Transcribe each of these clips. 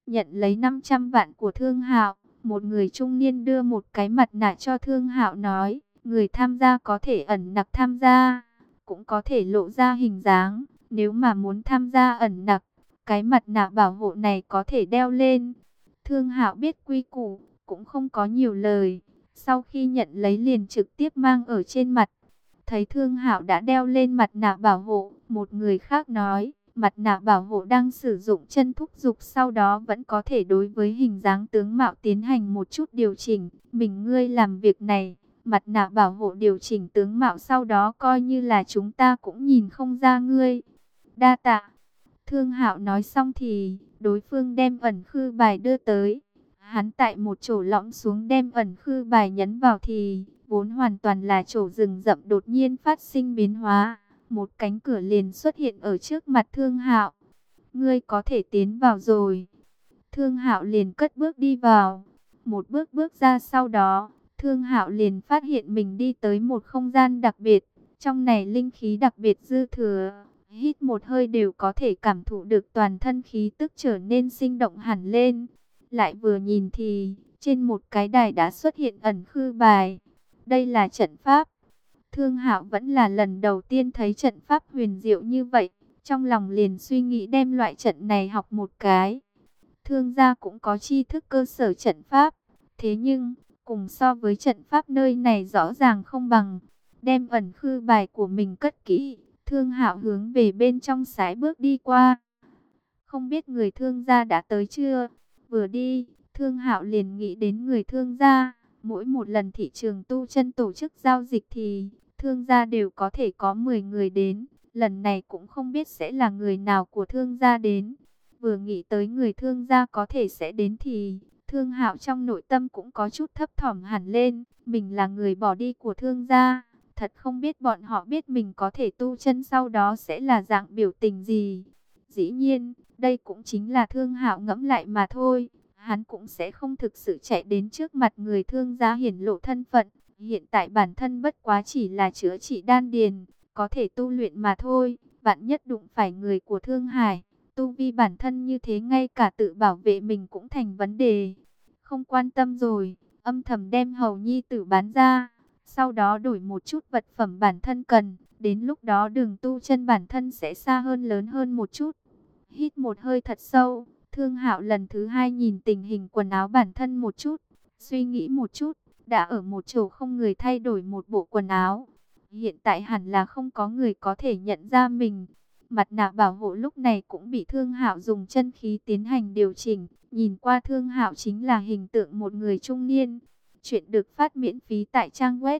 Nhận lấy 500 vạn của Thương Hạo, một người trung niên đưa một cái mặt nạ cho Thương Hạo nói, người tham gia có thể ẩn nặc tham gia, cũng có thể lộ ra hình dáng. Nếu mà muốn tham gia ẩn nặc, cái mặt nạ bảo hộ này có thể đeo lên. Thương Hạo biết quy củ, cũng không có nhiều lời. Sau khi nhận lấy liền trực tiếp mang ở trên mặt. Thấy Thương Hạo đã đeo lên mặt nạ bảo hộ, một người khác nói, mặt nạ bảo hộ đang sử dụng chân thúc dục, sau đó vẫn có thể đối với hình dáng tướng mạo tiến hành một chút điều chỉnh. Mình ngươi làm việc này, mặt nạ bảo hộ điều chỉnh tướng mạo, sau đó coi như là chúng ta cũng nhìn không ra ngươi. Đa tạ. Thương Hạo nói xong thì đối phương đem ẩn khư bài đưa tới. Hắn tại một chỗ lõm xuống đem ẩn khư bài nhấn vào thì vốn hoàn toàn là chỗ rừng rậm đột nhiên phát sinh biến hóa. Một cánh cửa liền xuất hiện ở trước mặt Thương Hạo. Ngươi có thể tiến vào rồi. Thương Hạo liền cất bước đi vào. Một bước bước ra, sau đó Thương Hạo liền phát hiện mình đi tới một không gian đặc biệt. Trong này linh khí đặc biệt dư thừa. Hít một hơi đều có thể cảm thụ được toàn thân khí tức trở nên sinh động hẳn lên. Lại vừa nhìn thì trên một cái đài đã xuất hiện ẩn khư bài. Đây là trận pháp. Thương Hạo vẫn là lần đầu tiên thấy trận pháp huyền diệu như vậy. Trong lòng liền suy nghĩ đem loại trận này học một cái. Thương gia cũng có tri thức cơ sở trận pháp. Thế nhưng, cùng so với trận pháp nơi này rõ ràng không bằng. Đem ẩn khư bài của mình cất kỹ. Thương Hạo hướng về bên trong sải bước đi qua. Không biết người Thương gia đã tới chưa? Vừa đi, Thương Hạo liền nghĩ đến người Thương gia. Mỗi một lần thị trường tu chân tổ chức giao dịch thì Thương gia đều có thể có 10 người đến. Lần này cũng không biết sẽ là người nào của Thương gia đến. Vừa nghĩ tới người Thương gia có thể sẽ đến thì Thương Hạo trong nội tâm cũng có chút thấp thỏm hẳn lên. Mình là người bỏ đi của Thương gia. Thật không biết bọn họ biết mình có thể tu chân sau đó sẽ là dạng biểu tình gì. Dĩ nhiên, đây cũng chính là Thương Hạo ngẫm lại mà thôi. Hắn cũng sẽ không thực sự chạy đến trước mặt người Thương gia hiển lộ thân phận. Hiện tại bản thân bất quá chỉ là chữa trị đan điền, có thể tu luyện mà thôi. Vạn nhất đụng phải người của Thương Hải, tu vi bản thân như thế ngay cả tự bảo vệ mình cũng thành vấn đề. Không quan tâm rồi, âm thầm đem Hầu Nhi Tử bán ra. Sau đó đổi một chút vật phẩm bản thân cần. Đến lúc đó đường tu chân bản thân sẽ xa hơn lớn hơn một chút. Hít một hơi thật sâu. Thương Hạo lần thứ hai nhìn tình hình quần áo bản thân một chút. Suy nghĩ một chút. Đã ở một chỗ không người thay đổi một bộ quần áo. Hiện tại hẳn là không có người có thể nhận ra mình. Mặt nạ bảo hộ lúc này cũng bị Thương Hạo dùng chân khí tiến hành điều chỉnh. Nhìn qua Thương Hạo chính là hình tượng một người trung niên. Chuyện được phát miễn phí tại trang web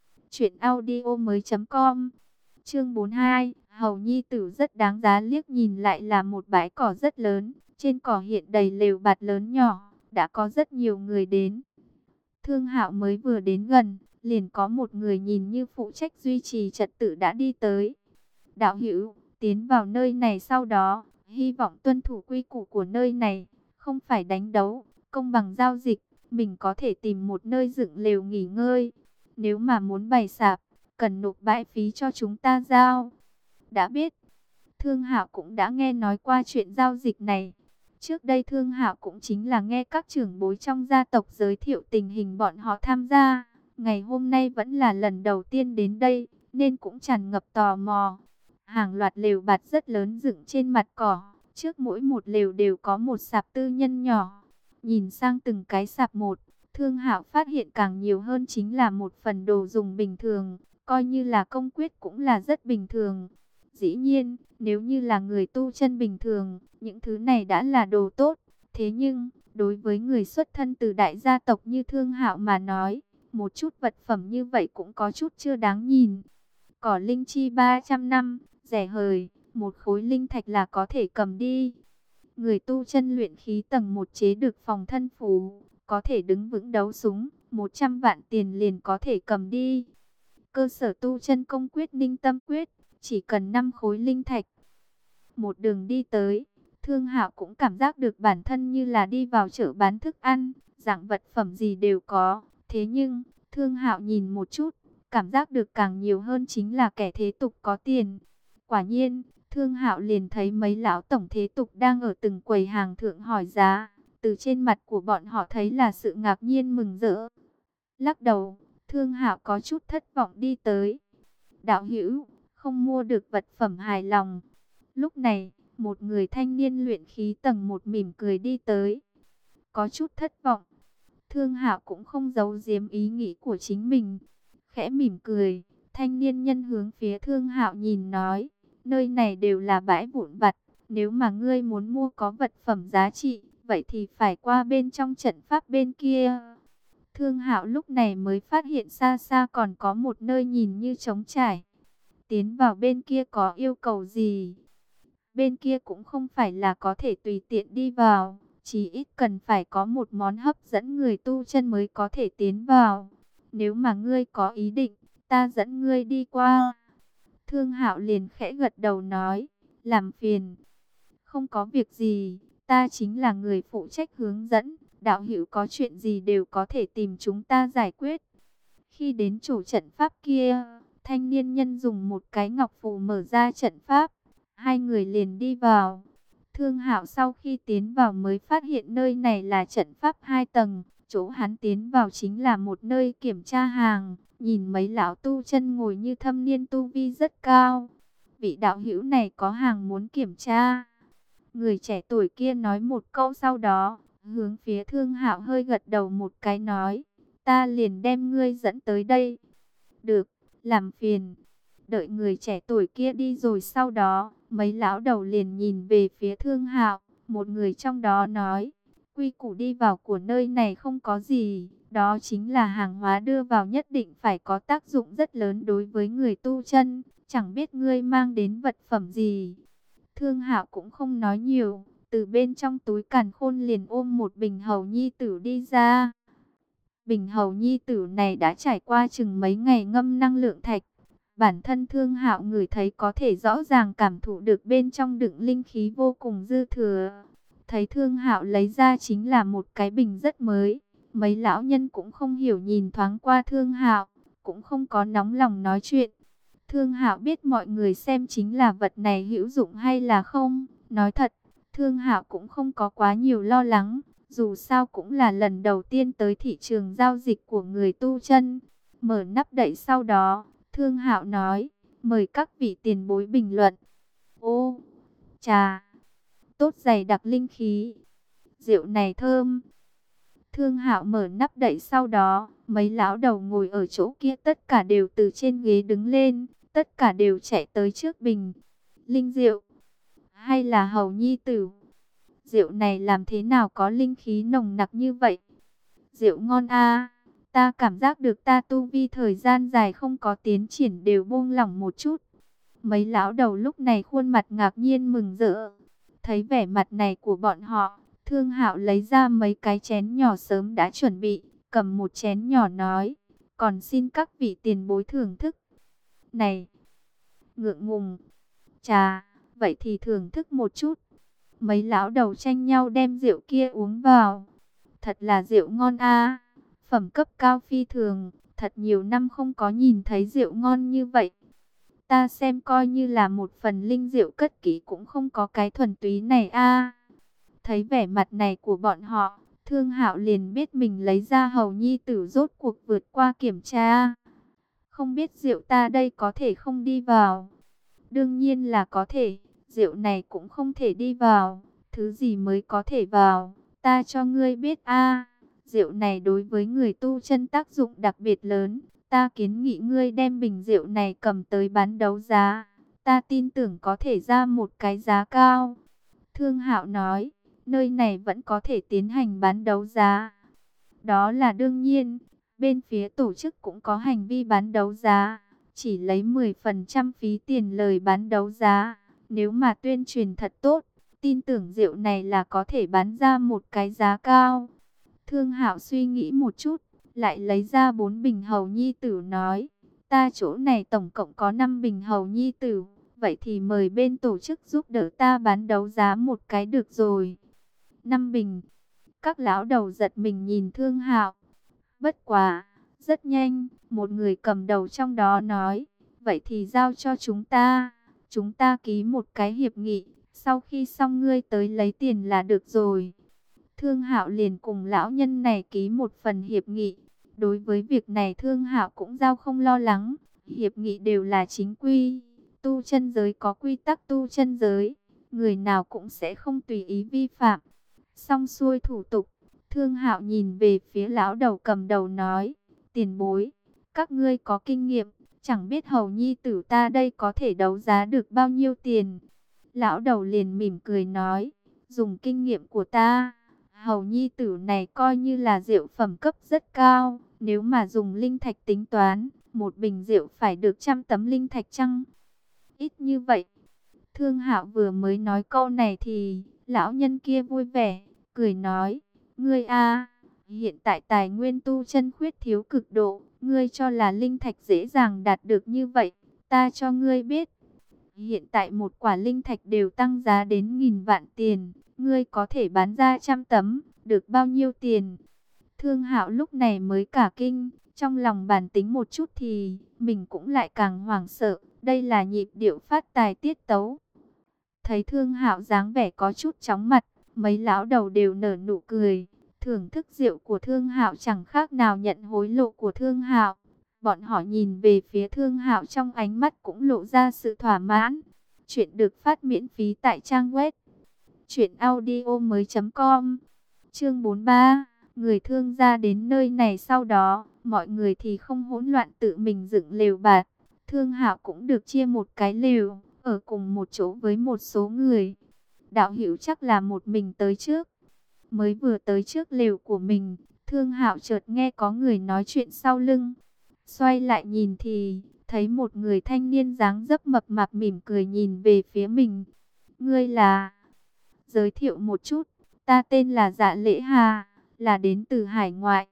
truyệnaudiomoi.com. Chương 42, Hầu Nhi Tử rất đáng giá. Liếc nhìn lại là một bãi cỏ rất lớn, trên cỏ hiện đầy lều bạt lớn nhỏ, đã có rất nhiều người đến. Thương Hạo mới vừa đến gần, liền có một người nhìn như phụ trách duy trì trật tự đã đi tới. Đạo hữu, tiến vào nơi này sau đó, hy vọng tuân thủ quy củ của nơi này, không phải đánh đấu, công bằng giao dịch. Mình có thể tìm một nơi dựng lều nghỉ ngơi. Nếu mà muốn bày sạp, cần nộp bãi phí cho chúng ta giao. Đã biết. Thương Hạo cũng đã nghe nói qua chuyện giao dịch này. Trước đây Thương Hạo cũng chính là nghe các trưởng bối trong gia tộc giới thiệu tình hình bọn họ tham gia. Ngày hôm nay vẫn là lần đầu tiên đến đây, nên cũng tràn ngập tò mò. Hàng loạt lều bạt rất lớn dựng trên mặt cỏ. Trước mỗi một lều đều có một sạp tư nhân nhỏ. Nhìn sang từng cái sạp một, Thương Hạo phát hiện càng nhiều hơn chính là một phần đồ dùng bình thường, coi như là công quyết cũng là rất bình thường. Dĩ nhiên, nếu như là người tu chân bình thường, những thứ này đã là đồ tốt. Thế nhưng, đối với người xuất thân từ đại gia tộc như Thương Hạo mà nói, một chút vật phẩm như vậy cũng có chút chưa đáng nhìn. Cỏ linh chi 300 năm, rẻ hời, một khối linh thạch là có thể cầm đi. Người tu chân luyện khí tầng 1 chế được phòng thân phù, có thể đứng vững đấu súng, 100 vạn tiền liền có thể cầm đi. Cơ sở tu chân công quyết ninh tâm quyết, chỉ cần 5 khối linh thạch. Một đường đi tới, Thương Hạo cũng cảm giác được bản thân như là đi vào chợ bán thức ăn, dạng vật phẩm gì đều có. Thế nhưng, Thương Hạo nhìn một chút, cảm giác được càng nhiều hơn chính là kẻ thế tục có tiền. Quả nhiên, Thương Hạo liền thấy mấy lão tổng thế tục đang ở từng quầy hàng thượng hỏi giá. Từ trên mặt của bọn họ thấy là sự ngạc nhiên mừng rỡ. Lắc đầu, Thương Hạo có chút thất vọng đi tới. Đạo hữu, không mua được vật phẩm hài lòng. Lúc này, một người thanh niên luyện khí tầng 1 mỉm cười đi tới. Có chút thất vọng. Thương Hạo cũng không giấu giếm ý nghĩ của chính mình. Khẽ mỉm cười, thanh niên nhân hướng phía Thương Hạo nhìn nói. Nơi này đều là bãi vụn vặt. Nếu mà ngươi muốn mua có vật phẩm giá trị, vậy thì phải qua bên trong trận pháp bên kia. Thương Hạo lúc này mới phát hiện xa xa còn có một nơi nhìn như trống trải. Tiến vào bên kia có yêu cầu gì? Bên kia cũng không phải là có thể tùy tiện đi vào, chỉ ít cần phải có một món hấp dẫn người tu chân mới có thể tiến vào. Nếu mà ngươi có ý định, ta dẫn ngươi đi qua. Thương Hạo liền khẽ gật đầu nói, làm phiền. Không có việc gì, ta chính là người phụ trách hướng dẫn, đạo hữu có chuyện gì đều có thể tìm chúng ta giải quyết. Khi đến chỗ trận pháp kia, thanh niên nhân dùng một cái ngọc phù mở ra trận pháp. Hai người liền đi vào. Thương Hạo sau khi tiến vào mới phát hiện nơi này là trận pháp 2 tầng. Chỗ hắn tiến vào chính là một nơi kiểm tra hàng. Nhìn mấy lão tu chân ngồi như thâm niên tu vi rất cao. Vị đạo hữu này có hàng muốn kiểm tra. Người trẻ tuổi kia nói một câu sau đó, hướng phía Thương Hạo hơi gật đầu một cái nói. Ta liền đem ngươi dẫn tới đây. Được, làm phiền. Đợi người trẻ tuổi kia đi rồi sau đó, mấy lão đầu liền nhìn về phía Thương Hạo. Một người trong đó nói, quy củ đi vào của nơi này không có gì. Đó chính là hàng hóa đưa vào nhất định phải có tác dụng rất lớn đối với người tu chân. Chẳng biết ngươi mang đến vật phẩm gì. Thương Hạo cũng không nói nhiều. Từ bên trong túi càn khôn liền ôm một bình hầu nhi tử đi ra. Bình hầu nhi tử này đã trải qua chừng mấy ngày ngâm năng lượng thạch. Bản thân Thương Hạo ngửi thấy có thể rõ ràng cảm thụ được bên trong đựng linh khí vô cùng dư thừa. Thấy Thương Hạo lấy ra chính là một cái bình rất mới. Mấy lão nhân cũng không hiểu nhìn thoáng qua Thương Hạo, cũng không có nóng lòng nói chuyện. Thương Hạo biết mọi người xem chính là vật này hữu dụng hay là không. Nói thật, Thương Hạo cũng không có quá nhiều lo lắng. Dù sao cũng là lần đầu tiên tới thị trường giao dịch của người tu chân. Mở nắp đậy sau đó, Thương Hạo nói, mời các vị tiền bối bình luận. Ô, trà, tốt dày đặc linh khí. Rượu này thơm. Thương Hạo mở nắp đậy sau đó, mấy lão đầu ngồi ở chỗ kia tất cả đều từ trên ghế đứng lên, tất cả đều chạy tới trước bình. Linh rượu, hay là hầu nhi tử? Rượu này làm thế nào có linh khí nồng nặc như vậy? Rượu ngon a. Ta cảm giác được ta tu vi thời gian dài không có tiến triển đều buông lỏng một chút. Mấy lão đầu lúc này khuôn mặt ngạc nhiên mừng rỡ. Thấy vẻ mặt này của bọn họ, Thương Hạo lấy ra mấy cái chén nhỏ sớm đã chuẩn bị, cầm một chén nhỏ nói, còn xin các vị tiền bối thưởng thức. Này, ngượng ngùng, trà, vậy thì thưởng thức một chút. Mấy lão đầu tranh nhau đem rượu kia uống vào. Thật là rượu ngon a. Phẩm cấp cao phi thường, thật nhiều năm không có nhìn thấy rượu ngon như vậy. Ta xem coi như là một phần linh rượu cất kỹ cũng không có cái thuần túy này a. Thấy vẻ mặt này của bọn họ, Thương Hạo liền biết mình lấy ra hầu nhi tử rốt cuộc vượt qua kiểm tra. Không biết rượu ta đây có thể không đi vào? Đương nhiên là có thể, rượu này cũng không thể đi vào. Thứ gì mới có thể vào? Ta cho ngươi biết a. Rượu này đối với người tu chân tác dụng đặc biệt lớn. Ta kiến nghị ngươi đem bình rượu này cầm tới bán đấu giá. Ta tin tưởng có thể ra một cái giá cao. Thương Hạo nói, nơi này vẫn có thể tiến hành bán đấu giá. Đó là đương nhiên, bên phía tổ chức cũng có hành vi bán đấu giá. Chỉ lấy 10% phí tiền lời bán đấu giá. Nếu mà tuyên truyền thật tốt, tin tưởng rượu này là có thể bán ra một cái giá cao. Thương Hạo suy nghĩ một chút, lại lấy ra 4 bình hầu nhi tử nói, ta chỗ này tổng cộng có 5 bình hầu nhi tử, vậy thì mời bên tổ chức giúp đỡ ta bán đấu giá một cái được rồi. 5 bình. Các lão đầu giật mình nhìn Thương Hạo. Bất quá, rất nhanh, một người cầm đầu trong đó nói, vậy thì giao cho chúng ta. chúng ta ký một cái hiệp nghị, sau khi xong ngươi tới lấy tiền là được rồi. Thương Hạo liền cùng lão nhân này ký một phần hiệp nghị. Đối với việc này Thương Hạo cũng giao không lo lắng, hiệp nghị đều là chính quy, tu chân giới có quy tắc tu chân giới, người nào cũng sẽ không tùy ý vi phạm. Xong xuôi thủ tục, Thương Hạo nhìn về phía lão đầu cầm đầu nói, tiền bối, các ngươi có kinh nghiệm, chẳng biết hầu nhi tử ta đây có thể đấu giá được bao nhiêu tiền. Lão đầu liền mỉm cười nói, dùng kinh nghiệm của ta, hầu nhi tử này coi như là rượu phẩm cấp rất cao, nếu mà dùng linh thạch tính toán, một bình rượu phải được 100 tấm linh thạch chăng? Ít như vậy. Thương Hạo vừa mới nói câu này thì lão nhân kia vui vẻ, cười nói, ngươi a, hiện tại tài nguyên tu chân khuyết thiếu cực độ, ngươi cho là linh thạch dễ dàng đạt được như vậy, ta cho ngươi biết. Hiện tại một quả linh thạch đều tăng giá đến 1000 vạn tiền, ngươi có thể bán ra 100 tấm, được bao nhiêu tiền? Thương Hạo lúc này mới cả kinh, trong lòng bàn tính một chút thì mình cũng lại càng hoảng sợ, đây là nhịp điệu phát tài tiết tấu. Thấy Thương Hạo dáng vẻ có chút chóng mặt, mấy lão đầu đều nở nụ cười, thưởng thức rượu của Thương Hạo chẳng khác nào nhận hối lộ của Thương Hạo. Bọn họ nhìn về phía Thương Hạo trong ánh mắt cũng lộ ra sự thỏa mãn. Chuyện được phát miễn phí tại trang web truyệnaudiomoi.com. Chương 43, người Thương gia đến nơi này sau đó, mọi người thì không hỗn loạn tự mình dựng lều bạt. Thương Hạo cũng được chia một cái lều, ở cùng một chỗ với một số người. Đạo Hữu chắc là một mình tới trước. Mới vừa tới trước lều của mình, Thương Hạo chợt nghe có người nói chuyện sau lưng. Xoay lại nhìn thì thấy một người thanh niên dáng dấp mập mạp mỉm cười nhìn về phía mình. Ngươi là? Giới thiệu một chút, ta tên là Dạ Lễ Hà, là đến từ hải ngoại.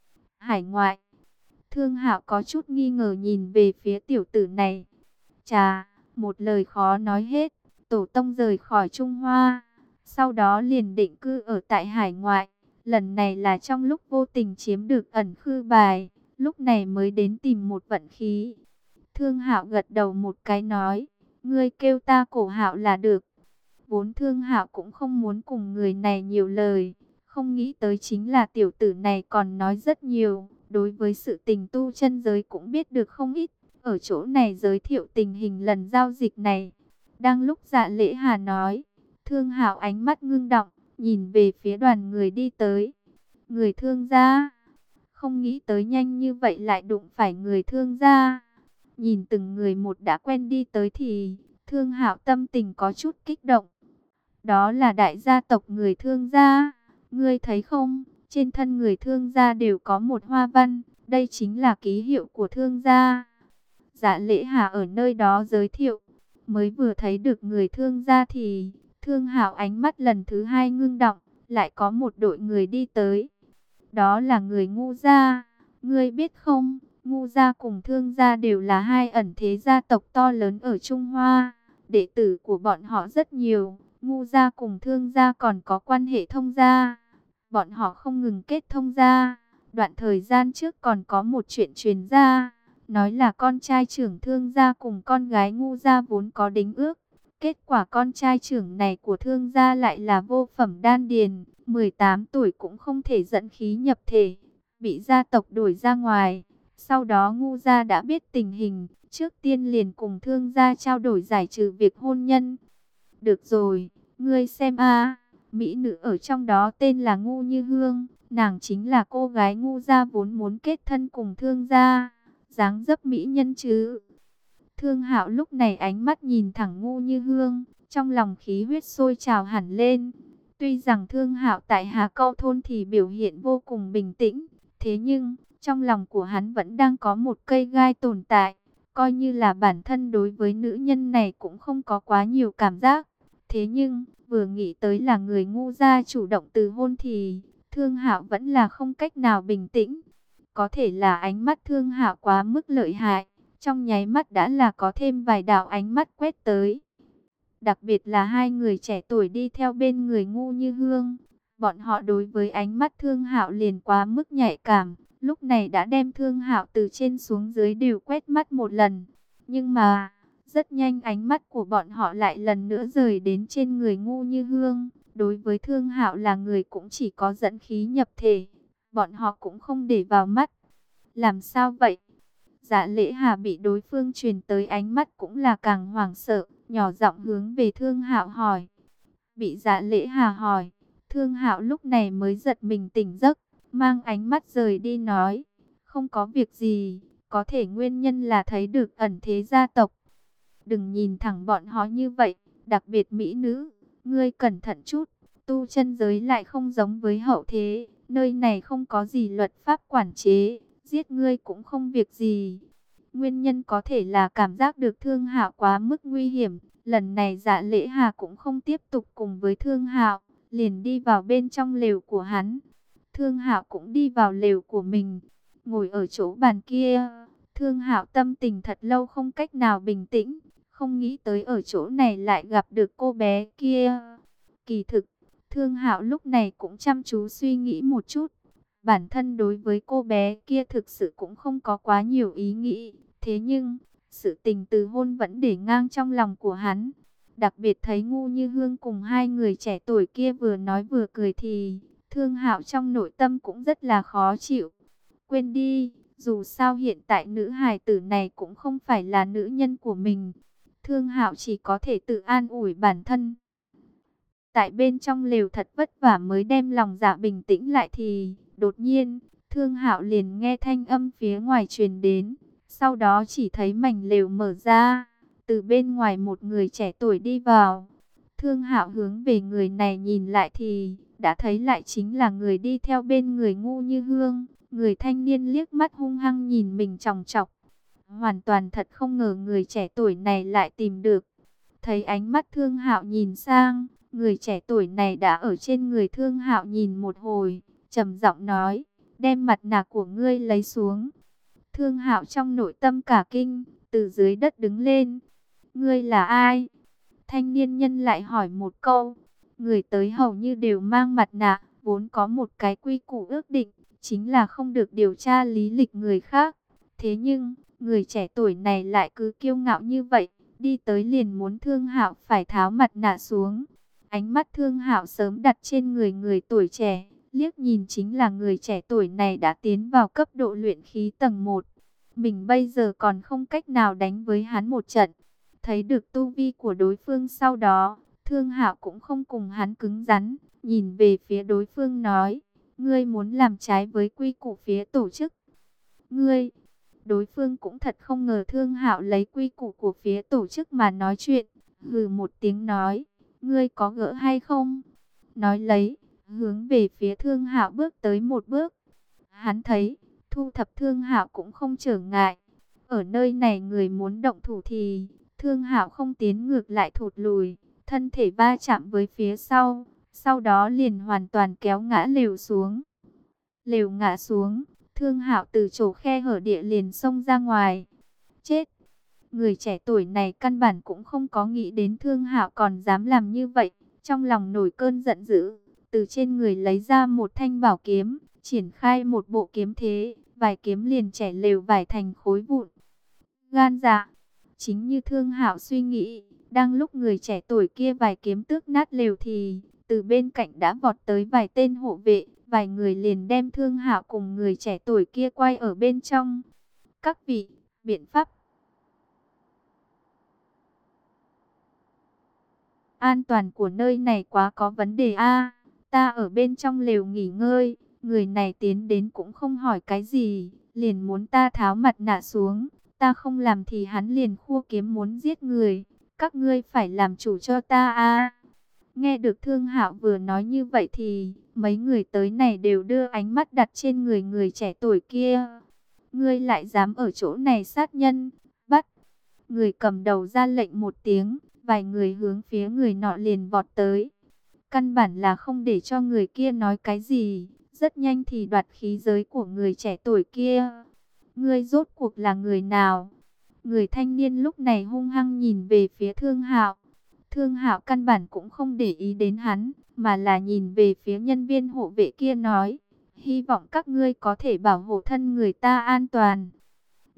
Hải ngoại? Thương Hạo có chút nghi ngờ nhìn về phía tiểu tử này. Chà, một lời khó nói hết, tổ tông rời khỏi Trung Hoa, sau đó liền định cư ở tại hải ngoại. Lần này là trong lúc vô tình chiếm được ẩn khư bài, lúc này mới đến tìm một vận khí. Thương Hạo gật đầu một cái nói, ngươi kêu ta Cổ Hạo là được. Vốn Thương Hạo cũng không muốn cùng người này nhiều lời, không nghĩ tới chính là tiểu tử này còn nói rất nhiều, đối với sự tình tu chân giới cũng biết được không ít. Ở chỗ này giới thiệu tình hình lần giao dịch này. Đang lúc Dạ Lễ Hà nói, Thương Hạo ánh mắt ngưng động, nhìn về phía đoàn người đi tới. Người Thương gia, không nghĩ tới nhanh như vậy lại đụng phải người Thương gia. Nhìn từng người một đã quen đi tới thì Thương Hạo tâm tình có chút kích động. Đó là đại gia tộc người Thương gia. Ngươi thấy không, trên thân người Thương gia đều có một hoa văn, đây chính là ký hiệu của Thương gia. Dạ Lễ Hà ở nơi đó giới thiệu, mới vừa thấy được người Thương gia thì Thương Hạo ánh mắt lần thứ hai ngưng động, lại có một đội người đi tới. Đó là người Ngu gia. Ngươi biết không, Ngu gia cùng Thương gia đều là hai ẩn thế gia tộc to lớn ở Trung Hoa. Đệ tử của bọn họ rất nhiều. Ngu gia cùng Thương gia còn có quan hệ thông gia. Bọn họ không ngừng kết thông gia. Đoạn thời gian trước còn có một chuyện truyền ra, nói là con trai trưởng Thương gia cùng con gái Ngu gia vốn có đính ước. Kết quả con trai trưởng này của Thương gia lại là vô phẩm đan điền, 18 tuổi cũng không thể dẫn khí nhập thể, bị gia tộc đuổi ra ngoài. Sau đó Ngu gia đã biết tình hình, trước tiên liền cùng Thương gia trao đổi giải trừ việc hôn nhân. Được rồi, ngươi xem a, mỹ nữ ở trong đó tên là Ngu Như Hương, nàng chính là cô gái Ngu gia vốn muốn kết thân cùng Thương gia, dáng dấp mỹ nhân chứ. Thương Hạo lúc này ánh mắt nhìn thẳng Ngu Như Hương, trong lòng khí huyết sôi trào hẳn lên. Tuy rằng Thương Hạo tại Hà Câu thôn thì biểu hiện vô cùng bình tĩnh, thế nhưng trong lòng của hắn vẫn đang có một cây gai tồn tại, coi như là bản thân đối với nữ nhân này cũng không có quá nhiều cảm giác. Thế nhưng vừa nghĩ tới là người Ngu gia chủ động từ hôn thì Thương Hạo vẫn là không cách nào bình tĩnh. Có thể là ánh mắt Thương Hạo quá mức lợi hại, trong nháy mắt đã là có thêm vài đạo ánh mắt quét tới. Đặc biệt là hai người trẻ tuổi đi theo bên người Ngu Như Hương, bọn họ đối với ánh mắt Thương Hạo liền quá mức nhạy cảm, lúc này đã đem Thương Hạo từ trên xuống dưới đều quét mắt một lần. Nhưng mà Rất nhanh ánh mắt của bọn họ lại lần nữa rời đến trên người ngu như hương. Đối với Thương Hạo là người cũng chỉ có dẫn khí nhập thể, bọn họ cũng không để vào mắt. Làm sao vậy? Dạ Lễ Hà bị đối phương truyền tới ánh mắt cũng là càng hoảng sợ, nhỏ giọng hướng về Thương Hạo hỏi. Bị Dạ Lễ Hà hỏi, Thương Hạo lúc này mới giật mình tỉnh giấc, mang ánh mắt rời đi nói, không có việc gì, có thể nguyên nhân là thấy được ẩn thế gia tộc. Đừng nhìn thẳng bọn họ như vậy, đặc biệt mỹ nữ, ngươi cẩn thận chút, tu chân giới lại không giống với hậu thế, nơi này không có gì luật pháp quản chế, giết ngươi cũng không việc gì. Nguyên nhân có thể là cảm giác được Thương Hạo quá mức nguy hiểm, lần này Dạ Lễ Hà cũng không tiếp tục cùng với Thương Hạo, liền đi vào bên trong lều của hắn. Thương Hạo cũng đi vào lều của mình, ngồi ở chỗ bàn kia. Thương Hạo tâm tình thật lâu không cách nào bình tĩnh, không nghĩ tới ở chỗ này lại gặp được cô bé kia. Kỳ thực, Thương Hạo lúc này cũng chăm chú suy nghĩ một chút. Bản thân đối với cô bé kia thực sự cũng không có quá nhiều ý nghĩ. Thế nhưng, sự tình từ hôn vẫn để ngang trong lòng của hắn. Đặc biệt thấy ngu như hương cùng hai người trẻ tuổi kia vừa nói vừa cười thì Thương Hạo trong nội tâm cũng rất là khó chịu. Quên đi, dù sao hiện tại nữ hài tử này cũng không phải là nữ nhân của mình. Thương Hạo chỉ có thể tự an ủi bản thân. Tại bên trong lều thật vất vả mới đem lòng dạ bình tĩnh lại thì đột nhiên Thương Hạo liền nghe thanh âm phía ngoài truyền đến. Sau đó chỉ thấy mảnh lều mở ra, từ bên ngoài một người trẻ tuổi đi vào. Thương Hạo hướng về người này nhìn lại thì đã thấy lại chính là người đi theo bên người ngu như hương. Người thanh niên liếc mắt hung hăng nhìn mình chòng chọc. Hoàn toàn thật không ngờ người trẻ tuổi này lại tìm được. Thấy ánh mắt Thương Hạo nhìn sang, người trẻ tuổi này đã ở trên người Thương Hạo nhìn một hồi, trầm giọng nói, đem mặt nạ của ngươi lấy xuống. Thương Hạo trong nội tâm cả kinh, từ dưới đất đứng lên. Ngươi là ai? Thanh niên nhân lại hỏi một câu. Người tới hầu như đều mang mặt nạ, vốn có một cái quy củ ước định, chính là không được điều tra lý lịch người khác. Thế nhưng, người trẻ tuổi này lại cứ kiêu ngạo như vậy, đi tới liền muốn Thương Hạo phải tháo mặt nạ xuống. Ánh mắt Thương Hạo sớm đặt trên người người tuổi trẻ, liếc nhìn chính là người trẻ tuổi này đã tiến vào cấp độ luyện khí tầng 1. Mình bây giờ còn không cách nào đánh với hắn một trận. Thấy được tu vi của đối phương sau đó, Thương Hạo cũng không cùng hắn cứng rắn, nhìn về phía đối phương nói, ngươi muốn làm trái với quy củ phía tổ chức. Ngươi, đối phương cũng thật không ngờ Thương Hạo lấy quy củ của phía tổ chức mà nói chuyện, hừ một tiếng nói, ngươi có gỡ hay không? Nói lấy, hướng về phía Thương Hạo bước tới một bước. Hắn thấy, thu thập Thương Hạo cũng không trở ngại. Ở nơi này người muốn động thủ thì Thương Hạo không tiến ngược lại thụt lùi, thân thể va chạm với phía sau đó liền hoàn toàn kéo ngã lều xuống. Lều ngã xuống, Thương Hạo từ chỗ khe hở địa liền xông ra ngoài. Chết! Người trẻ tuổi này căn bản cũng không có nghĩ đến Thương Hạo còn dám làm như vậy, trong lòng nổi cơn giận dữ, từ trên người lấy ra một thanh bảo kiếm, triển khai một bộ kiếm thế, vài kiếm liền chẻ lều vải thành khối vụn. Gan dạ! Chính như Thương Hạo suy nghĩ, đang lúc người trẻ tuổi kia vài kiếm tước nát lều thì từ bên cạnh đã vọt tới vài tên hộ vệ, vài người liền đem Thương Hạo cùng người trẻ tuổi kia quay ở bên trong. Các vị, biện pháp an toàn của nơi này quá có vấn đề a. Ta ở bên trong lều nghỉ ngơi, người này tiến đến cũng không hỏi cái gì, liền muốn ta tháo mặt nạ xuống, ta không làm thì hắn liền khua kiếm muốn giết người, các ngươi phải làm chủ cho ta a. Nghe được Thương Hạo vừa nói như vậy thì mấy người tới này đều đưa ánh mắt đặt trên người người trẻ tuổi kia. Ngươi lại dám ở chỗ này sát nhân, bắt. Người cầm đầu ra lệnh một tiếng, vài người hướng phía người nọ liền vọt tới. Căn bản là không để cho người kia nói cái gì, rất nhanh thì đoạt khí giới của người trẻ tuổi kia. Ngươi rốt cuộc là người nào? Người thanh niên lúc này hung hăng nhìn về phía Thương Hạo. Thương Hạo căn bản cũng không để ý đến hắn, mà là nhìn về phía nhân viên hộ vệ kia nói, hy vọng các ngươi có thể bảo hộ thân người ta an toàn.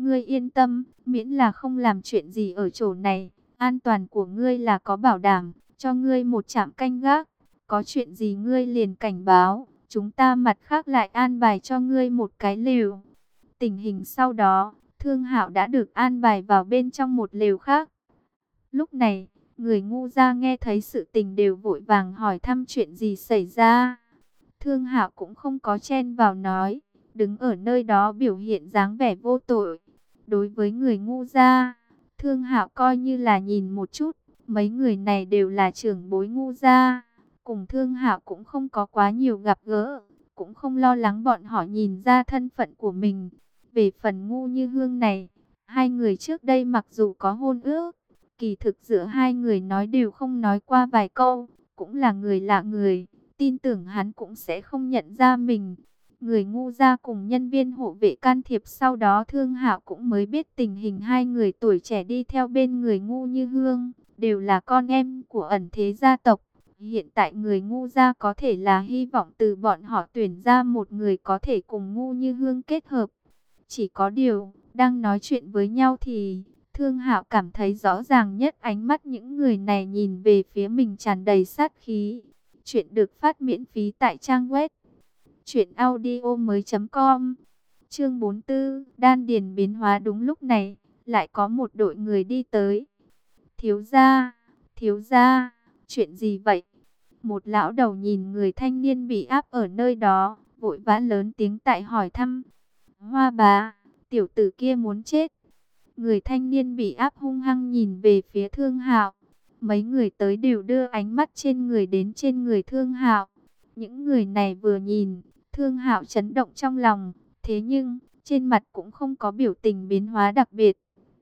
Ngươi yên tâm, miễn là không làm chuyện gì ở chỗ này, an toàn của ngươi là có bảo đảm, cho ngươi một trạm canh gác. Có chuyện gì ngươi liền cảnh báo, chúng ta mặt khác lại an bài cho ngươi một cái lều. Tình hình sau đó, Thương Hạo đã được an bài vào bên trong một lều khác. Lúc này, người ngu gia nghe thấy sự tình đều vội vàng hỏi thăm chuyện gì xảy ra. Thương Hạo cũng không có chen vào nói, đứng ở nơi đó biểu hiện dáng vẻ vô tội. Đối với người ngu gia, Thương Hạo coi như là nhìn một chút, mấy người này đều là trưởng bối ngu gia, cùng Thương Hạo cũng không có quá nhiều gặp gỡ, cũng không lo lắng bọn họ nhìn ra thân phận của mình. Về phần Ngu Như Hương này, hai người trước đây mặc dù có hôn ước, kỳ thực giữa hai người nói đều không nói qua vài câu, cũng là người lạ người, tin tưởng hắn cũng sẽ không nhận ra mình. Người ngu gia cùng nhân viên hộ vệ can thiệp, sau đó Thương Hạo cũng mới biết tình hình hai người tuổi trẻ đi theo bên người Ngu Như Hương, đều là con em của ẩn thế gia tộc. Hiện tại người ngu gia có thể là hy vọng từ bọn họ tuyển ra một người có thể cùng Ngu Như Hương kết hợp. Chỉ có điều, đang nói chuyện với nhau thì Thương Hạo cảm thấy rõ ràng nhất ánh mắt những người này nhìn về phía mình tràn đầy sát khí. Chuyện được phát miễn phí tại trang web truyệnaudiomoi.com. Chương 44, đan điền biến hóa. Đúng lúc này, lại có một đội người đi tới. Thiếu gia, chuyện gì vậy? Một lão đầu nhìn người thanh niên bị áp ở nơi đó, vội vã lớn tiếng tại hỏi thăm. Hoa bá, tiểu tử kia muốn chết. Người thanh niên bị áp hung hăng nhìn về phía Thương Hạo. Mấy người tới đều đưa ánh mắt trên người đến trên người Thương Hạo. Những người này vừa nhìn, Thương Hạo chấn động trong lòng, thế nhưng trên mặt cũng không có biểu tình biến hóa đặc biệt.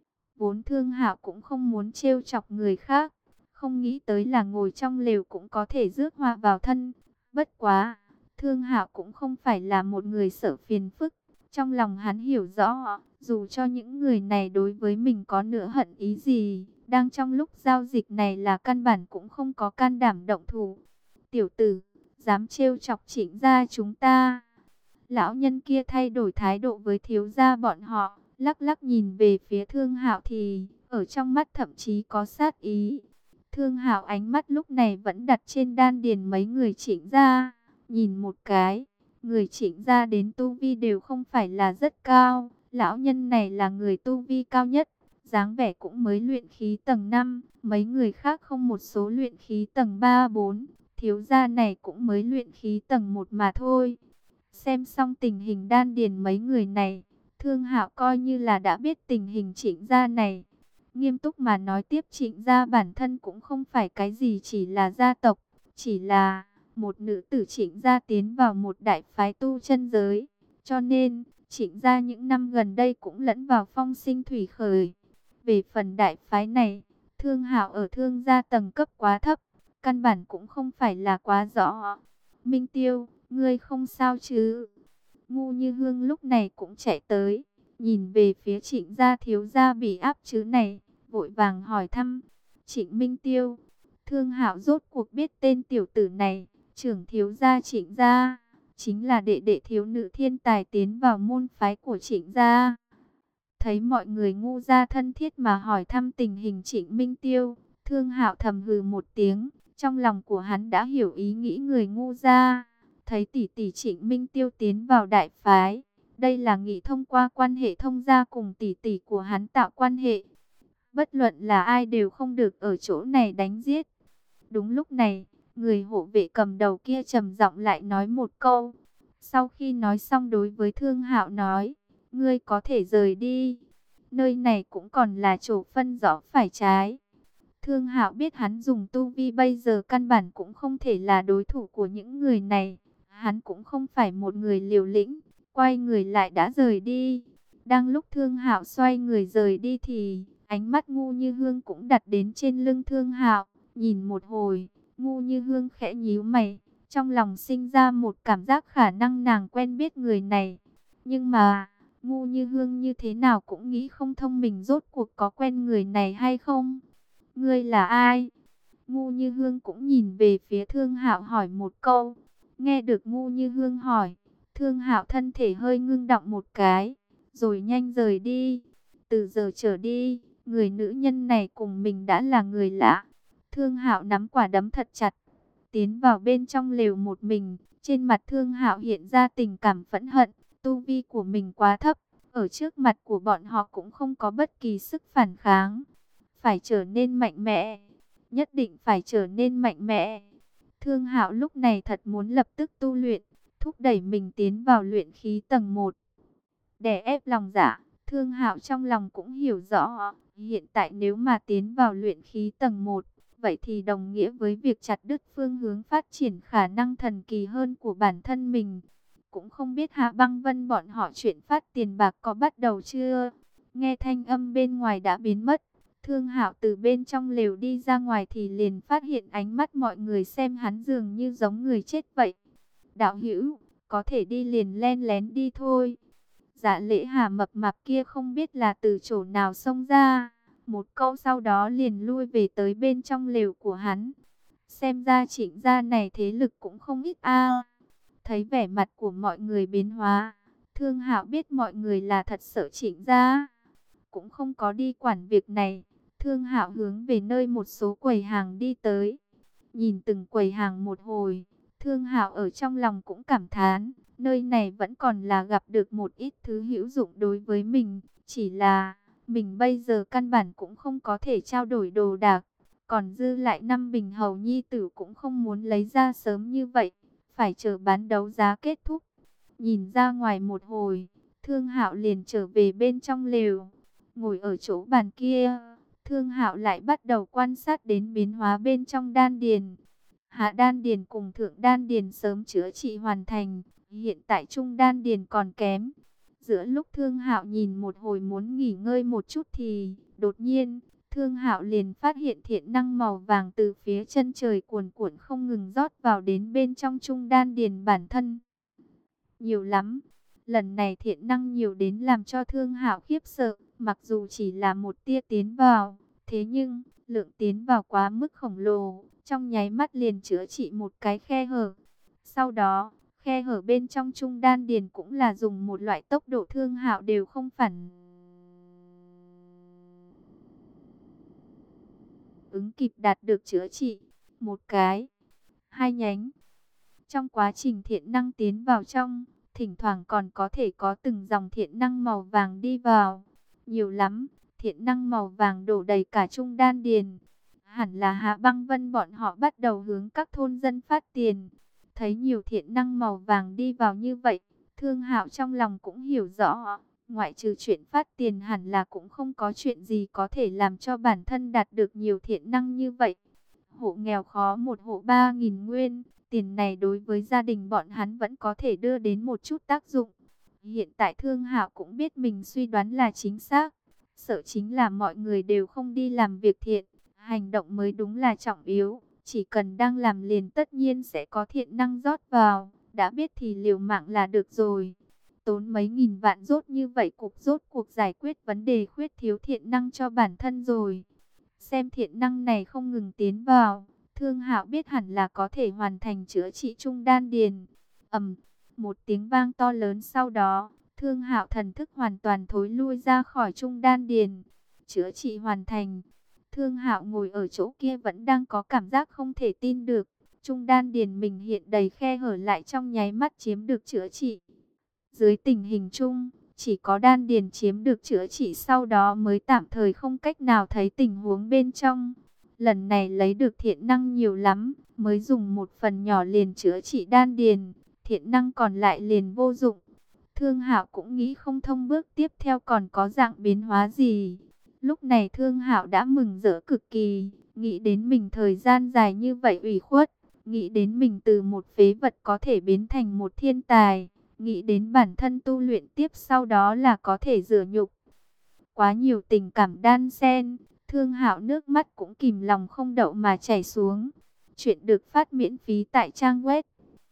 Vốn Thương Hạo cũng không muốn trêu chọc người khác, không nghĩ tới là ngồi trong lều cũng có thể rước họa vào thân. Bất quá, Thương Hạo cũng không phải là một người sợ phiền phức. Trong lòng hắn hiểu rõ, dù cho những người này đối với mình có nửa hận ý gì, đang trong lúc giao dịch này là căn bản cũng không có can đảm động thủ. Tiểu tử, dám trêu chọc Trịnh gia chúng ta. Lão nhân kia thay đổi thái độ với thiếu gia bọn họ, lắc lắc nhìn về phía Thương Hạo thì ở trong mắt thậm chí có sát ý. Thương Hạo ánh mắt lúc này vẫn đặt trên đan điền mấy người Trịnh gia, nhìn một cái, người Trịnh gia đến tu vi đều không phải là rất cao, lão nhân này là người tu vi cao nhất, dáng vẻ cũng mới luyện khí tầng 5, mấy người khác không một số luyện khí tầng 3 4, thiếu gia này cũng mới luyện khí tầng 1 mà thôi. Xem xong tình hình đan điền mấy người này, Thương Hạo coi như là đã biết tình hình Trịnh gia này. Nghiêm túc mà nói tiếp, Trịnh gia bản thân cũng không phải cái gì chỉ là gia tộc, chỉ là một nữ tử Trịnh gia tiến vào một đại phái tu chân giới. Cho nên, Trịnh gia những năm gần đây cũng lẫn vào phong sinh thủy khởi. Về phần đại phái này, Thương Hạo ở Thương gia tầng cấp quá thấp, căn bản cũng không phải là quá rõ. Minh Tiêu, ngươi không sao chứ? Ngu Như Hương lúc này cũng chạy tới, nhìn về phía Trịnh gia thiếu gia bị áp chứ này, vội vàng hỏi thăm. Trịnh Minh Tiêu. Thương Hạo rốt cuộc biết tên tiểu tử này, trưởng thiếu gia Trịnh gia, chính là đệ đệ thiếu nữ thiên tài tiến vào môn phái của Trịnh gia. Thấy mọi người ngu gia thân thiết mà hỏi thăm tình hình Trịnh Minh Tiêu, Thương Hạo thầm hừ một tiếng, trong lòng của hắn đã hiểu ý nghĩ người ngu gia. Thấy tỷ tỷ Trịnh Minh Tiêu tiến vào đại phái, đây là nghĩ thông qua quan hệ thông gia cùng tỷ tỷ của hắn tạo quan hệ. Bất luận là ai đều không được ở chỗ này đánh giết. Đúng lúc này, người hộ vệ cầm đầu kia trầm giọng lại nói một câu. Sau khi nói xong đối với Thương Hạo nói, ngươi có thể rời đi. Nơi này cũng còn là chỗ phân rõ phải trái. Thương Hạo biết hắn dùng tu vi bây giờ căn bản cũng không thể là đối thủ của những người này. Hắn cũng không phải một người liều lĩnh, quay người lại đã rời đi. Đang lúc Thương Hạo xoay người rời đi thì ánh mắt Ngu Như Hương cũng đặt đến trên lưng Thương Hạo, nhìn một hồi, Ngu Như Hương khẽ nhíu mày, trong lòng sinh ra một cảm giác khả năng nàng quen biết người này. Nhưng mà, Ngu Như Hương như thế nào cũng nghĩ không thông mình rốt cuộc có quen người này hay không. Ngươi là ai? Ngu Như Hương cũng nhìn về phía Thương Hạo hỏi một câu. Nghe được Ngu Như Hương hỏi, Thương Hạo thân thể hơi ngưng động một cái, rồi nhanh rời đi. từ giờ trở đi, người nữ nhân này cùng mình đã là người lạ. Thương Hạo nắm quả đấm thật chặt, tiến vào bên trong lều một mình. Trên mặt Thương Hạo hiện ra tình cảm phẫn hận, tu vi của mình quá thấp, ở trước mặt của bọn họ cũng không có bất kỳ sức phản kháng. Phải trở nên mạnh mẽ, nhất định phải trở nên mạnh mẽ. Thương Hạo lúc này thật muốn lập tức tu luyện, thúc đẩy mình tiến vào luyện khí tầng 1. Đè ép lòng dạ, Thương Hạo trong lòng cũng hiểu rõ, hiện tại nếu mà tiến vào luyện khí tầng 1, vậy thì đồng nghĩa với việc chặt đứt phương hướng phát triển khả năng thần kỳ hơn của bản thân mình. Cũng không biết Hạ Băng Vân bọn họ chuyện phát tiền bạc có bắt đầu chưa? Nghe thanh âm bên ngoài đã biến mất. Thương Hạo từ bên trong lều đi ra ngoài thì liền phát hiện ánh mắt mọi người xem hắn dường như giống người chết vậy. Đạo hữu, có thể đi liền len lén đi thôi. Dạ Lễ Hà mập mạp kia không biết là từ chỗ nào xông ra. Một câu sau đó liền lui về tới bên trong lều của hắn. Xem ra Trịnh gia này thế lực cũng không ít a. Thấy vẻ mặt của mọi người biến hóa, Thương Hạo biết mọi người là thật sợ Trịnh gia, cũng không có đi quản việc này. Thương Hạo hướng về nơi một số quầy hàng đi tới. Nhìn từng quầy hàng một hồi, Thương Hạo ở trong lòng cũng cảm thán, nơi này vẫn còn là gặp được một ít thứ hữu dụng đối với mình, chỉ là mình bây giờ căn bản cũng không có thể trao đổi đồ đạc, còn dư lại 5 bình hầu nhi tử cũng không muốn lấy ra sớm như vậy, phải chờ bán đấu giá kết thúc. Nhìn ra ngoài một hồi, Thương Hạo liền trở về bên trong lều, ngồi ở chỗ bàn kia. Thương Hạo lại bắt đầu quan sát đến biến hóa bên trong đan điền. Hạ đan điền cùng thượng đan điền sớm chữa trị hoàn thành, hiện tại trung đan điền còn kém. Giữa lúc Thương Hạo nhìn một hồi muốn nghỉ ngơi một chút thì đột nhiên Thương Hạo liền phát hiện thiện năng màu vàng từ phía chân trời cuồn cuộn không ngừng rót vào đến bên trong trung đan điền bản thân. Nhiều lắm. Lần này thiện năng nhiều đến làm cho Thương Hạo khiếp sợ, mặc dù chỉ là một tia tiến vào, thế nhưng lượng tiến vào quá mức khổng lồ, trong nháy mắt liền chữa trị một cái khe hở. Sau đó, khe hở bên trong trung đan điền cũng là dùng một loại tốc độ Thương Hạo đều không phản ứng kịp đạt được chữa trị. Một cái, hai nhánh. Trong quá trình thiện năng tiến vào trong, thỉnh thoảng còn có thể có từng dòng thiện năng màu vàng đi vào. Nhiều lắm, thiện năng màu vàng đổ đầy cả trung đan điền. Hẳn là Hạ Băng Vân bọn họ bắt đầu hướng các thôn dân phát tiền. Thấy nhiều thiện năng màu vàng đi vào như vậy, Thương Hạo trong lòng cũng hiểu rõ. Ngoại trừ chuyện phát tiền hẳn là cũng không có chuyện gì có thể làm cho bản thân đạt được nhiều thiện năng như vậy. Hộ nghèo khó một hộ 3.000 nguyên. Tiền này đối với gia đình bọn hắn vẫn có thể đưa đến một chút tác dụng. Hiện tại Thương Hạo cũng biết mình suy đoán là chính xác. Sợ chính là mọi người đều không đi làm việc thiện. Hành động mới đúng là trọng yếu. Chỉ cần đang làm liền tất nhiên sẽ có thiện năng rót vào. Đã biết thì liều mạng là được rồi. Tốn mấy nghìn vạn rốt như vậy cục rốt cuộc giải quyết vấn đề khuyết thiếu thiện năng cho bản thân rồi. Xem thiện năng này không ngừng tiến vào, Thương Hạo biết hẳn là có thể hoàn thành chữa trị trung đan điền. Một tiếng vang to lớn sau đó, Thương Hạo thần thức hoàn toàn thối lui ra khỏi trung đan điền. Chữa trị hoàn thành. Thương Hạo ngồi ở chỗ kia vẫn đang có cảm giác không thể tin được. Trung đan điền mình hiện đầy khe hở lại trong nháy mắt chiếm được chữa trị. Dưới tình hình chung, chỉ có đan điền chiếm được chữa trị sau đó mới tạm thời không cách nào thấy tình huống bên trong. Lần này lấy được thiện năng nhiều lắm, mới dùng một phần nhỏ liền chữa trị đan điền, thiện năng còn lại liền vô dụng. Thương Hạo cũng nghĩ không thông bước tiếp theo còn có dạng biến hóa gì. Lúc này Thương Hạo đã mừng rỡ cực kỳ, nghĩ đến mình thời gian dài như vậy ủy khuất, nghĩ đến mình từ một phế vật có thể biến thành một thiên tài, nghĩ đến bản thân tu luyện tiếp sau đó là có thể rửa nhục. Quá nhiều tình cảm đan xen, Thương Hạo nước mắt cũng kìm lòng không đậu mà chảy xuống. Chuyện được phát miễn phí tại trang web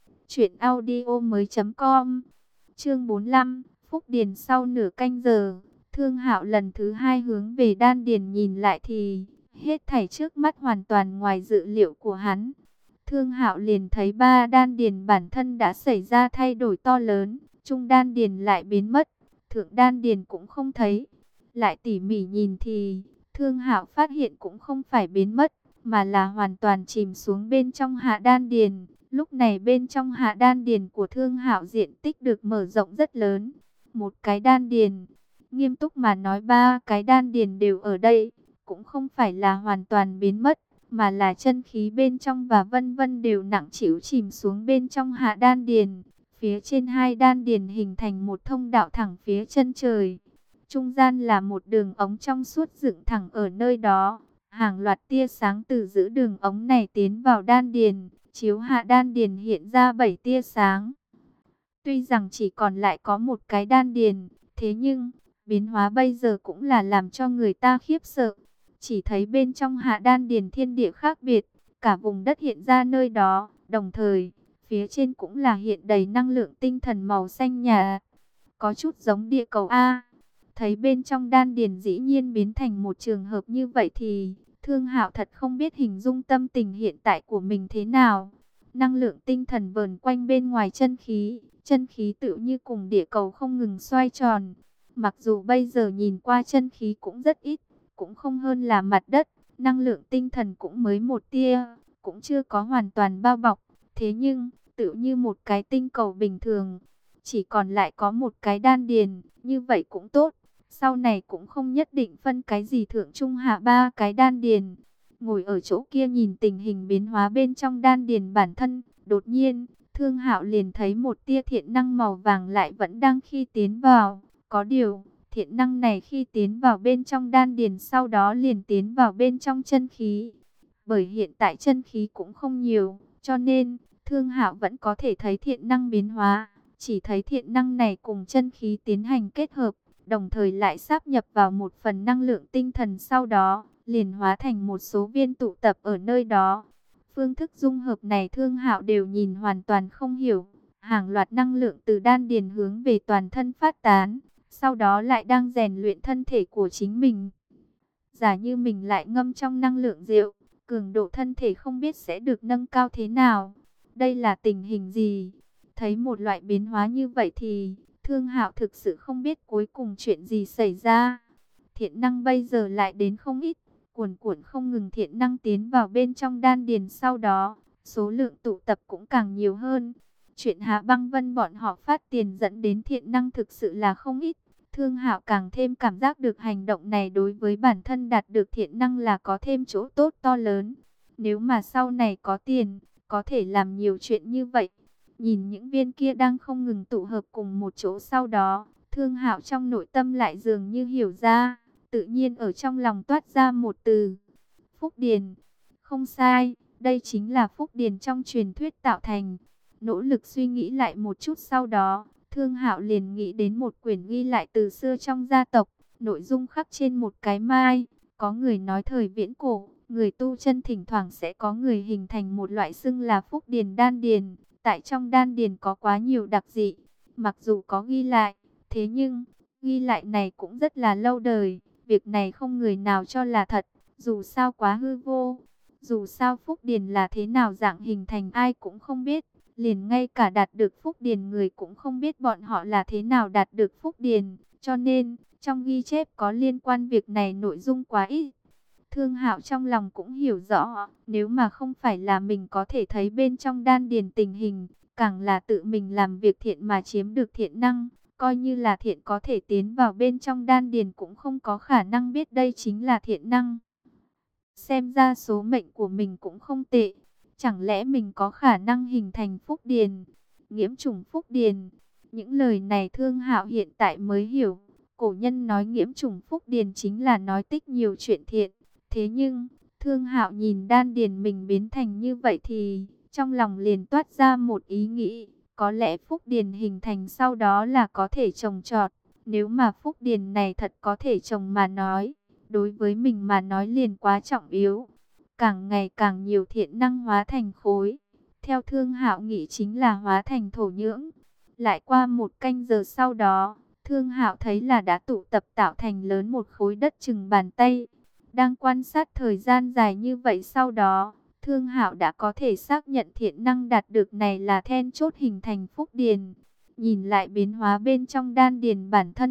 truyệnaudiomoi.com. Chương 45, Phúc Điền. Sau nửa canh giờ, Thương Hạo lần thứ hai hướng về đan điền nhìn lại thì hết thảy trước mắt hoàn toàn ngoài dự liệu của hắn. Thương Hạo liền thấy ba đan điền bản thân đã xảy ra thay đổi to lớn, trung đan điền lại biến mất, thượng đan điền cũng không thấy. Lại tỉ mỉ nhìn thì Thương Hạo phát hiện cũng không phải biến mất, mà là hoàn toàn chìm xuống bên trong hạ đan điền. Lúc này bên trong hạ đan điền của Thương Hạo diện tích được mở rộng rất lớn. Một cái đan điền, nghiêm túc mà nói ba cái đan điền đều ở đây, cũng không phải là hoàn toàn biến mất, mà là chân khí bên trong và vân vân đều nặng trĩu chìm xuống bên trong hạ đan điền. Phía trên hai đan điền hình thành một thông đạo thẳng phía chân trời. Trung gian là một đường ống trong suốt dựng thẳng ở nơi đó. Hàng loạt tia sáng từ giữa đường ống này tiến vào đan điền, chiếu hạ đan điền hiện ra 7 tia sáng. Tuy rằng chỉ còn lại có một cái đan điền, thế nhưng biến hóa bây giờ cũng là làm cho người ta khiếp sợ. Chỉ thấy bên trong hạ đan điền thiên địa khác biệt, cả vùng đất hiện ra nơi đó, đồng thời phía trên cũng là hiện đầy năng lượng tinh thần màu xanh nhạt, có chút giống địa cầu A. Thấy bên trong đan điền dĩ nhiên biến thành một trường hợp như vậy thì Thương Hạo thật không biết hình dung tâm tình hiện tại của mình thế nào. Năng lượng tinh thần vờn quanh bên ngoài chân khí tự như cùng địa cầu không ngừng xoay tròn. Mặc dù bây giờ nhìn qua chân khí cũng rất ít, cũng không hơn là mặt đất, năng lượng tinh thần cũng mới một tia, cũng chưa có hoàn toàn bao bọc. Thế nhưng, tự như một cái tinh cầu bình thường, chỉ còn lại có một cái đan điền, như vậy cũng tốt. Sau này cũng không nhất định phân cái gì thượng trung hạ ba cái đan điền. Ngồi ở chỗ kia nhìn tình hình biến hóa bên trong đan điền bản thân, đột nhiên, Thương Hạo liền thấy một tia thiện năng màu vàng lại vẫn đang khi tiến vào. Có điều, thiện năng này khi tiến vào bên trong đan điền sau đó liền tiến vào bên trong chân khí. Bởi hiện tại chân khí cũng không nhiều, cho nên Thương Hạo vẫn có thể thấy thiện năng biến hóa. Chỉ thấy thiện năng này cùng chân khí tiến hành kết hợp, đồng thời lại sáp nhập vào một phần năng lượng tinh thần, sau đó liền hóa thành một số viên tụ tập ở nơi đó. Phương thức dung hợp này Thương Hạo đều nhìn hoàn toàn không hiểu. Hàng loạt năng lượng từ đan điền hướng về toàn thân phát tán, sau đó lại đang rèn luyện thân thể của chính mình. Giả như mình lại ngâm trong năng lượng rượu, cường độ thân thể không biết sẽ được nâng cao thế nào. Đây là tình hình gì? Thấy một loại biến hóa như vậy thì Thương Hạo thực sự không biết cuối cùng chuyện gì xảy ra. Thiện năng bây giờ lại đến không ít, cuồn cuộn không ngừng thiện năng tiến vào bên trong đan điền, sau đó số lượng tụ tập cũng càng nhiều hơn. Chuyện Hạ Băng Vân bọn họ phát tiền dẫn đến thiện năng thực sự là không ít. Thương Hạo càng thêm cảm giác được hành động này đối với bản thân đạt được thiện năng là có thêm chỗ tốt to lớn. Nếu mà sau này có tiền, có thể làm nhiều chuyện như vậy. Nhìn những viên kia đang không ngừng tụ hợp cùng một chỗ, sau đó Thương Hạo trong nội tâm lại dường như hiểu ra, tự nhiên ở trong lòng toát ra một từ: Phúc Điền. Không sai, đây chính là Phúc Điền trong truyền thuyết tạo thành. Nỗ lực suy nghĩ lại một chút, sau đó Thương Hạo liền nghĩ đến một quyển ghi lại từ xưa trong gia tộc, nội dung khắc trên một cái mai. Có người nói thời viễn cổ, người tu chân thỉnh thoảng sẽ có người hình thành một loại xưng là Phúc Điền đan điền. Tại trong đan điền có quá nhiều đặc dị, mặc dù có ghi lại, thế nhưng ghi lại này cũng rất là lâu đời. Việc này không người nào cho là thật, dù sao quá hư vô. Dù sao Phúc Điền là thế nào dạng hình thành ai cũng không biết. Liền ngay cả đạt được Phúc Điền người cũng không biết bọn họ là thế nào đạt được Phúc Điền. Cho nên, trong ghi chép có liên quan việc này nội dung quá ít. Thương Hạo trong lòng cũng hiểu rõ, nếu mà không phải là mình có thể thấy bên trong đan điền tình hình, càng là tự mình làm việc thiện mà chiếm được thiện năng, coi như là thiện có thể tiến vào bên trong đan điền cũng không có khả năng biết đây chính là thiện năng. Xem ra số mệnh của mình cũng không tệ, chẳng lẽ mình có khả năng hình thành Phúc Điền, nhiễm trùng Phúc Điền? Những lời này Thương Hạo hiện tại mới hiểu, cổ nhân nói nhiễm trùng Phúc Điền chính là nói tích nhiều chuyện thiện. Thế nhưng, Thương Hạo nhìn đan điền mình biến thành như vậy thì trong lòng liền toát ra một ý nghĩ, có lẽ Phúc Điền hình thành sau đó là có thể trồng trọt. Nếu mà Phúc Điền này thật có thể trồng mà nói, đối với mình mà nói liền quá trọng yếu. Càng ngày càng nhiều thiện năng hóa thành khối, theo Thương Hạo nghĩ chính là hóa thành thổ nhưỡng. Lại qua một canh giờ sau đó, Thương Hạo thấy là đã tụ tập tạo thành lớn một khối đất chừng bàn tay. Đang quan sát thời gian dài như vậy, sau đó Thương Hạo đã có thể xác nhận thiện năng đạt được này là then chốt hình thành Phúc Điền. Nhìn lại biến hóa bên trong đan điền bản thân,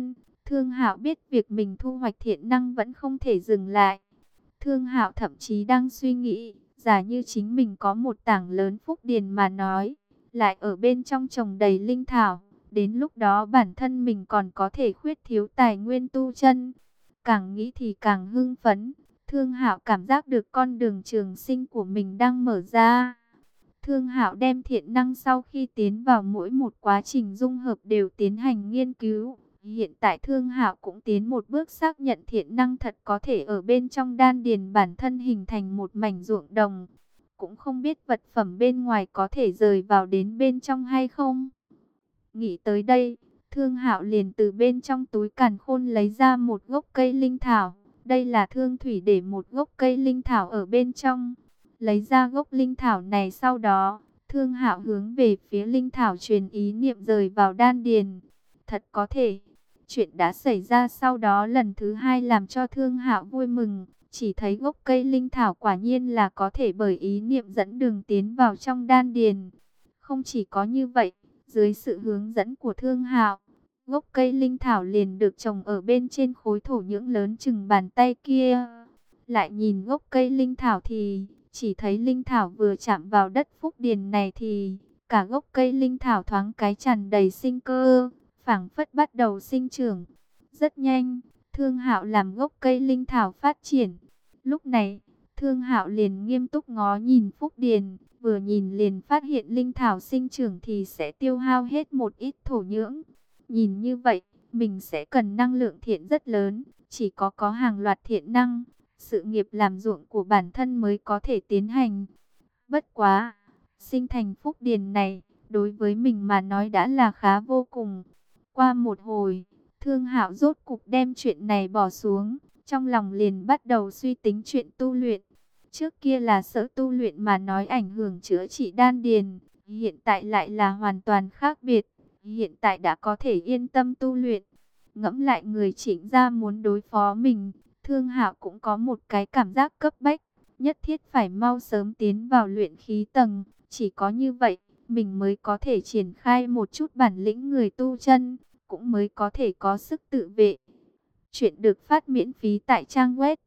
Thương Hạo biết việc mình thu hoạch thiện năng vẫn không thể dừng lại. Thương Hạo thậm chí đang suy nghĩ, giả như chính mình có một tảng lớn phúc điền mà nói, lại ở bên trong trồng đầy linh thảo, đến lúc đó bản thân mình còn có thể khuyết thiếu tài nguyên tu chân. Càng nghĩ thì càng hưng phấn, Thương Hạo cảm giác được con đường trường sinh của mình đang mở ra. Thương Hạo đem thiện năng sau khi tiến vào mỗi một quá trình dung hợp đều tiến hành nghiên cứu. Hiện tại Thương Hạo cũng tiến một bước xác nhận thiện năng thật có thể ở bên trong đan điền bản thân hình thành một mảnh ruộng đồng. Cũng không biết vật phẩm bên ngoài có thể rời vào đến bên trong hay không. Nghĩ tới đây, Thương Hạo liền từ bên trong túi càn khôn lấy ra một gốc cây linh thảo. Đây là Thương Thủy để một gốc cây linh thảo ở bên trong. Lấy ra gốc linh thảo này sau đó, Thương Hạo hướng về phía linh thảo truyền ý niệm rời vào đan điền. Thật có thể. Chuyện đã xảy ra sau đó lần thứ hai làm cho Thương Hạo vui mừng. Chỉ thấy gốc cây linh thảo quả nhiên là có thể bởi ý niệm dẫn đường tiến vào trong đan điền. Không chỉ có như vậy, dưới sự hướng dẫn của Thương Hạo, gốc cây linh thảo liền được trồng ở bên trên khối thổ nhưỡng lớn chừng bàn tay kia. Lại nhìn gốc cây linh thảo thì chỉ thấy linh thảo vừa chạm vào đất phúc điền này thì cả gốc cây linh thảo thoáng cái tràn đầy sinh cơ, phảng phất bắt đầu sinh trưởng. Rất nhanh, Thương Hạo làm gốc cây linh thảo phát triển. Lúc này, Thương Hạo liền nghiêm túc ngó nhìn phúc điền, vừa nhìn liền phát hiện linh thảo sinh trưởng thì sẽ tiêu hao hết một ít thổ nhưỡng. Nhìn như vậy, mình sẽ cần năng lượng thiện rất lớn, chỉ có hàng loạt thiện năng, sự nghiệp làm ruộng của bản thân mới có thể tiến hành. Bất quá, sinh thành phúc điền này, đối với mình mà nói đã là khá vô cùng. Qua một hồi, Thương Hạo rốt cục đem chuyện này bỏ xuống, trong lòng liền bắt đầu suy tính chuyện tu luyện. Trước kia là sợ tu luyện mà nói ảnh hưởng chữa trị đan điền, hiện tại lại là hoàn toàn khác biệt. Hiện tại đã có thể yên tâm tu luyện. Ngẫm lại người Trịnh gia muốn đối phó mình, Thương Hạo cũng có một cái cảm giác cấp bách, nhất thiết phải mau sớm tiến vào luyện khí tầng, chỉ có như vậy, mình mới có thể triển khai một chút bản lĩnh người tu chân, cũng mới có thể có sức tự vệ. Chuyện được phát miễn phí tại trang web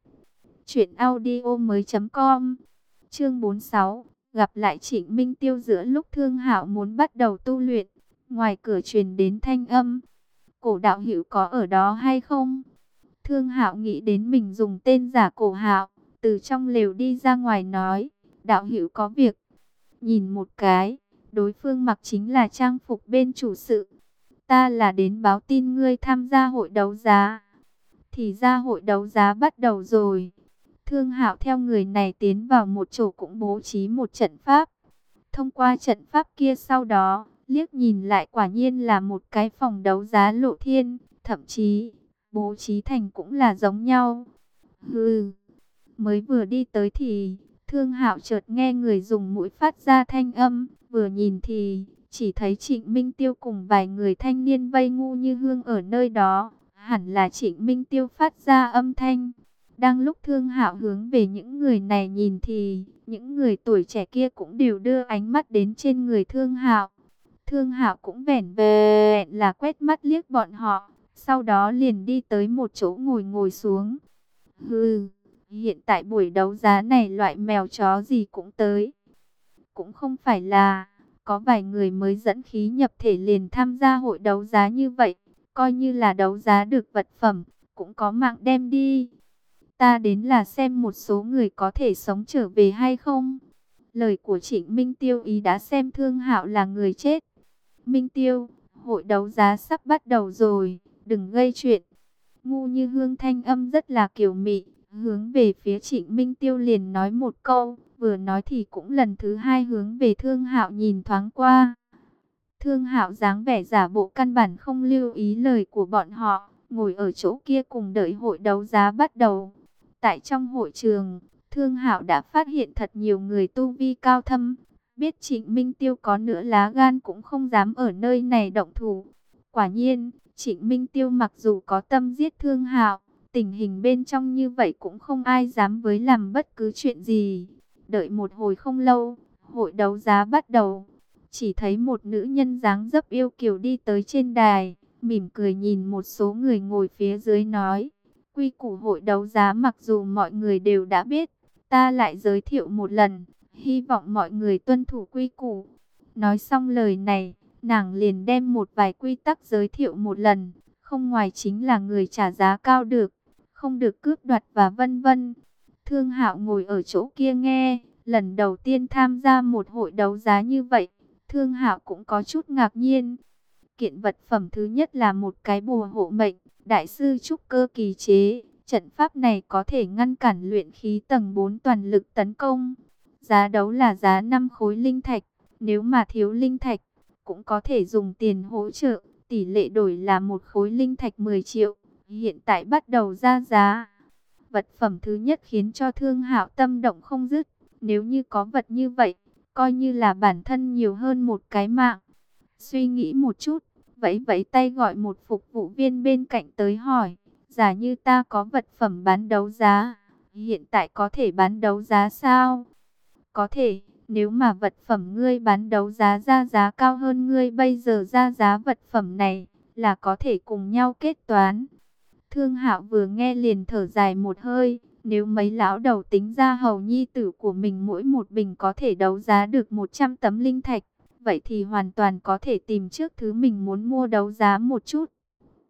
truyệnaudiomoi.com. Chương 46, gặp lại Trịnh Minh Tiêu. Giữa lúc Thương Hạo muốn bắt đầu tu luyện, ngoài cửa truyền đến thanh âm, Cổ đạo hữu có ở đó hay không? Thương Hạo nghĩ đến mình dùng tên giả Cổ Hạo, từ trong lều đi ra ngoài nói, đạo hữu có việc. Nhìn một cái, đối phương mặc chính là trang phục bên chủ sự. Ta là đến báo tin ngươi tham gia hội đấu giá. Thì ra hội đấu giá bắt đầu rồi. Thương Hạo theo người này tiến vào một chỗ cũng bố trí một trận pháp. Thông qua trận pháp kia sau đó, liếc nhìn lại quả nhiên là một cái phòng đấu giá lộ thiên, thậm chí bố trí thành cũng là giống nhau. Hừ, mới vừa đi tới thì Thương Hạo chợt nghe người dùng mũi phát ra thanh âm, vừa nhìn thì chỉ thấy Trịnh Minh Tiêu cùng vài người thanh niên vây ngu như hương ở nơi đó, hẳn là Trịnh Minh Tiêu phát ra âm thanh. Đang lúc Thương Hạo hướng về những người này nhìn thì những người tuổi trẻ kia cũng đều đưa ánh mắt đến trên người Thương Hạo. Thương Hạo cũng vẻn vẹn là quét mắt liếc bọn họ, sau đó liền đi tới một chỗ ngồi xuống. Hừ, hiện tại buổi đấu giá này loại mèo chó gì cũng tới. Cũng không phải là có vài người mới dẫn khí nhập thể liền tham gia hội đấu giá như vậy, coi như là đấu giá được vật phẩm, cũng có mạng đem đi. Ta đến là xem một số người có thể sống trở về hay không. Lời của Trịnh Minh Tiêu ý đã xem Thương Hạo là người chết. Minh Tiêu, hội đấu giá sắp bắt đầu rồi, đừng gây chuyện. Ngu như hương thanh âm rất là kiều mị, hướng về phía Trịnh Minh Tiêu liền nói một câu, vừa nói thì cũng lần thứ hai hướng về Thương Hạo nhìn thoáng qua. Thương Hạo dáng vẻ giả bộ căn bản không lưu ý lời của bọn họ, ngồi ở chỗ kia cùng đợi hội đấu giá bắt đầu. Tại trong hội trường, Thương Hạo đã phát hiện thật nhiều người tu vi cao thâm, biết Trịnh Minh Tiêu có nửa lá gan cũng không dám ở nơi này động thủ. Quả nhiên, Trịnh Minh Tiêu mặc dù có tâm giết Thương Hạo, tình hình bên trong như vậy cũng không ai dám với làm bất cứ chuyện gì. Đợi một hồi không lâu, hội đấu giá bắt đầu. Chỉ thấy một nữ nhân dáng dấp yêu kiều đi tới trên đài, mỉm cười nhìn một số người ngồi phía dưới nói, quy củ hội đấu giá mặc dù mọi người đều đã biết, ta lại giới thiệu một lần, hy vọng mọi người tuân thủ quy củ. Nói xong lời này, nàng liền đem một vài quy tắc giới thiệu một lần, không ngoài chính là người trả giá cao được, không được cướp đoạt và vân vân. Thương Hạo ngồi ở chỗ kia nghe, lần đầu tiên tham gia một hội đấu giá như vậy, Thương Hạo cũng có chút ngạc nhiên. Kiện vật phẩm thứ nhất là một cái bùa hộ mệnh, đại sư trúc cơ kỳ chế. Trận pháp này có thể ngăn cản luyện khí tầng 4 toàn lực tấn công. Giá đấu là giá 5 khối linh thạch, nếu mà thiếu linh thạch, cũng có thể dùng tiền hỗ trợ. Tỷ lệ đổi là một khối linh thạch 10 triệu, hiện tại bắt đầu ra giá. Vật phẩm thứ nhất khiến cho Thương Hạo tâm động không dứt. Nếu như có vật như vậy, coi như là bản thân nhiều hơn một cái mạng. Suy nghĩ một chút, vẫy vẫy tay gọi một phục vụ viên bên cạnh tới hỏi, giả như ta có vật phẩm bán đấu giá, hiện tại có thể bán đấu giá sao? Có thể, nếu mà vật phẩm ngươi bán đấu giá ra giá cao hơn ngươi bây giờ ra giá vật phẩm này, là có thể cùng nhau kết toán. Thương Hạo vừa nghe liền thở dài một hơi, nếu mấy lão đầu tính ra hầu nhi tử của mình mỗi một bình có thể đấu giá được 100 tấm linh thạch, vậy thì hoàn toàn có thể tìm trước thứ mình muốn mua đấu giá một chút.